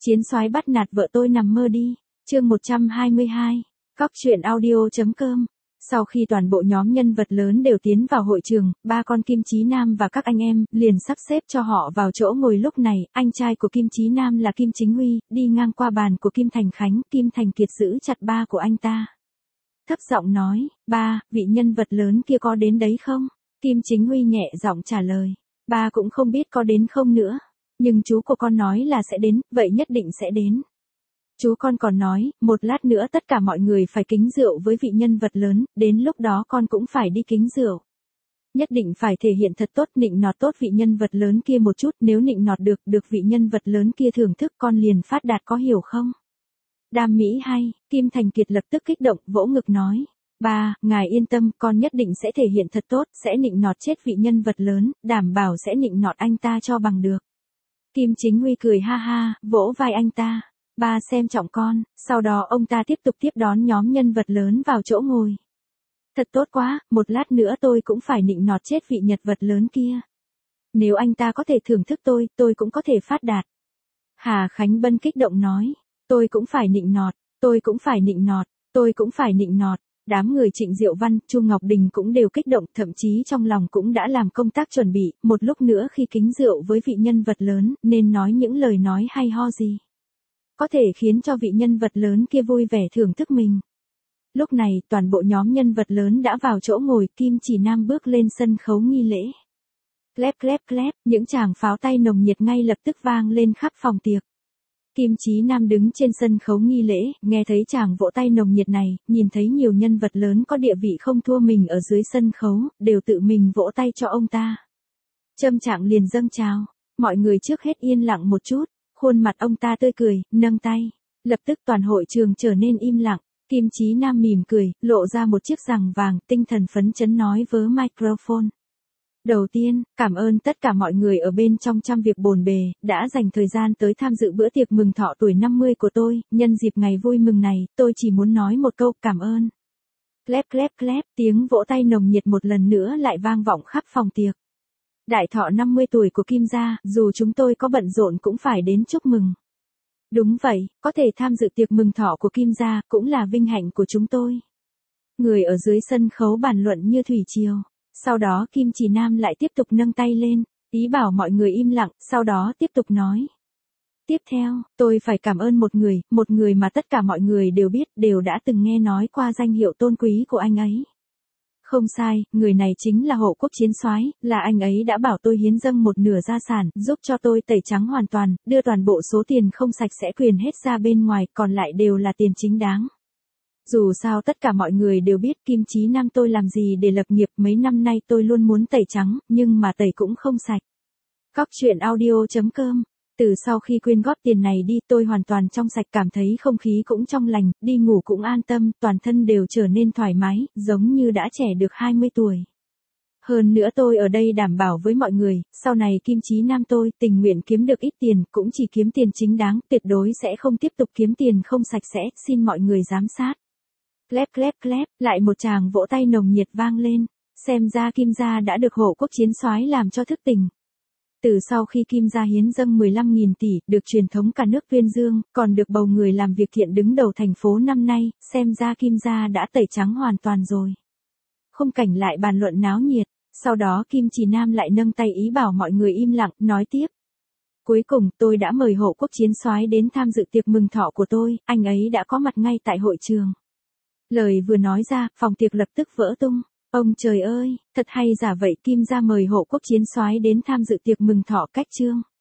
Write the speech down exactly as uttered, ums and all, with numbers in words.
Chiến soái bắt nạt vợ tôi nằm mơ đi. Chương một trăm hai mươi hai. Cóc truyện audio chấm com. Sau khi toàn bộ nhóm nhân vật lớn đều tiến vào hội trường, ba con Kim Chí Nam và các anh em liền sắp xếp cho họ vào chỗ ngồi. Lúc này, anh trai của Kim Chí Nam là Kim Chính Huy, đi ngang qua bàn của Kim Thành Khánh, Kim Thành Kiệt giữ chặt ba của anh ta. Thấp giọng nói, ba, vị nhân vật lớn kia có đến đấy không? Kim Chính Huy nhẹ giọng trả lời, ba cũng không biết có đến không nữa. Nhưng chú của con nói là sẽ đến, vậy nhất định sẽ đến. Chú con còn nói, một lát nữa tất cả mọi người phải kính rượu với vị nhân vật lớn, đến lúc đó con cũng phải đi kính rượu. Nhất định phải thể hiện thật tốt, nịnh nọt tốt vị nhân vật lớn kia một chút, nếu nịnh nọt được, được vị nhân vật lớn kia thưởng thức con liền phát đạt, có hiểu không? Đam mỹ hay, Kim Thành Kiệt lập tức kích động, vỗ ngực nói. Ba, ngài yên tâm, con nhất định sẽ thể hiện thật tốt, sẽ nịnh nọt chết vị nhân vật lớn, đảm bảo sẽ nịnh nọt anh ta cho bằng được. Kim Chính Huy cười ha ha, vỗ vai anh ta. Ba xem trọng con, sau đó ông ta tiếp tục tiếp đón nhóm nhân vật lớn vào chỗ ngồi. Thật tốt quá, một lát nữa tôi cũng phải nịnh nọt chết vị nhân vật lớn kia. Nếu anh ta có thể thưởng thức tôi, tôi cũng có thể phát đạt. Hà Khánh Bân kích động nói, tôi cũng phải nịnh nọt, tôi cũng phải nịnh nọt, tôi cũng phải nịnh nọt. Đám người Trịnh Diệu Văn, Chu Ngọc Đình cũng đều kích động, thậm chí trong lòng cũng đã làm công tác chuẩn bị, một lúc nữa khi kính rượu với vị nhân vật lớn, nên nói những lời nói hay ho gì. Có thể khiến cho vị nhân vật lớn kia vui vẻ thưởng thức mình. Lúc này, toàn bộ nhóm nhân vật lớn đã vào chỗ ngồi, Kim Chỉ Nam bước lên sân khấu nghi lễ. Clap clap clap, những tràng pháo tay nồng nhiệt ngay lập tức vang lên khắp phòng tiệc. Kim Chí Nam đứng trên sân khấu nghi lễ, nghe thấy tràng vỗ tay nồng nhiệt này, nhìn thấy nhiều nhân vật lớn có địa vị không thua mình ở dưới sân khấu, đều tự mình vỗ tay cho ông ta. Trâm Trạng liền dâng trào, mọi người trước hết yên lặng một chút, khuôn mặt ông ta tươi cười, nâng tay. Lập tức toàn hội trường trở nên im lặng, Kim Chí Nam mỉm cười, lộ ra một chiếc rằng vàng, tinh thần phấn chấn nói với microphone. Đầu tiên, cảm ơn tất cả mọi người ở bên trong trăm việc bồn bề, đã dành thời gian tới tham dự bữa tiệc mừng thọ tuổi năm mươi của tôi, nhân dịp ngày vui mừng này, tôi chỉ muốn nói một câu cảm ơn. Clap clap clap, tiếng vỗ tay nồng nhiệt một lần nữa lại vang vọng khắp phòng tiệc. Đại thọ năm mươi tuổi của Kim gia, dù chúng tôi có bận rộn cũng phải đến chúc mừng. Đúng vậy, có thể tham dự tiệc mừng thọ của Kim gia, cũng là vinh hạnh của chúng tôi. Người ở dưới sân khấu bàn luận như thủy triều. Sau đó Kim Chỉ Nam lại tiếp tục nâng tay lên, ý bảo mọi người im lặng, sau đó tiếp tục nói. Tiếp theo, tôi phải cảm ơn một người, một người mà tất cả mọi người đều biết, đều đã từng nghe nói qua danh hiệu tôn quý của anh ấy. Không sai, người này chính là Hộ Quốc Chiến soái, là anh ấy đã bảo tôi hiến dâng một nửa gia sản, giúp cho tôi tẩy trắng hoàn toàn, đưa toàn bộ số tiền không sạch sẽ quyền hết ra bên ngoài, còn lại đều là tiền chính đáng. Dù sao tất cả mọi người đều biết Kim Chí Nam tôi làm gì để lập nghiệp, mấy năm nay tôi luôn muốn tẩy trắng, nhưng mà tẩy cũng không sạch. Cóc truyện audio chấm com. Từ sau khi quyên góp tiền này đi, tôi hoàn toàn trong sạch, cảm thấy không khí cũng trong lành, đi ngủ cũng an tâm, toàn thân đều trở nên thoải mái, giống như đã trẻ được hai mươi tuổi. Hơn nữa tôi ở đây đảm bảo với mọi người, sau này Kim Chí Nam tôi tình nguyện kiếm được ít tiền, cũng chỉ kiếm tiền chính đáng, tuyệt đối sẽ không tiếp tục kiếm tiền không sạch sẽ, xin mọi người giám sát. Clap clap clap, lại một tràng vỗ tay nồng nhiệt vang lên, xem ra Kim gia đã được Hộ Quốc Chiến soái làm cho thức tỉnh. Từ sau khi Kim gia hiến dâng mười lăm nghìn tỷ, được truyền thống cả nước tuyên dương, còn được bầu người làm việc thiện đứng đầu thành phố năm nay, xem ra Kim gia đã tẩy trắng hoàn toàn rồi. Khung cảnh lại bàn luận náo nhiệt, sau đó Kim Chỉ Nam lại nâng tay ý bảo mọi người im lặng, nói tiếp. Cuối cùng, tôi đã mời Hộ Quốc Chiến soái đến tham dự tiệc mừng thọ của tôi, anh ấy đã có mặt ngay tại hội trường. Lời vừa nói ra, phòng tiệc lập tức vỡ tung. Ông trời ơi, thật hay giả vậy, Kim gia mời Hộ Quốc Chiến soái đến tham dự tiệc mừng thọ cách chương.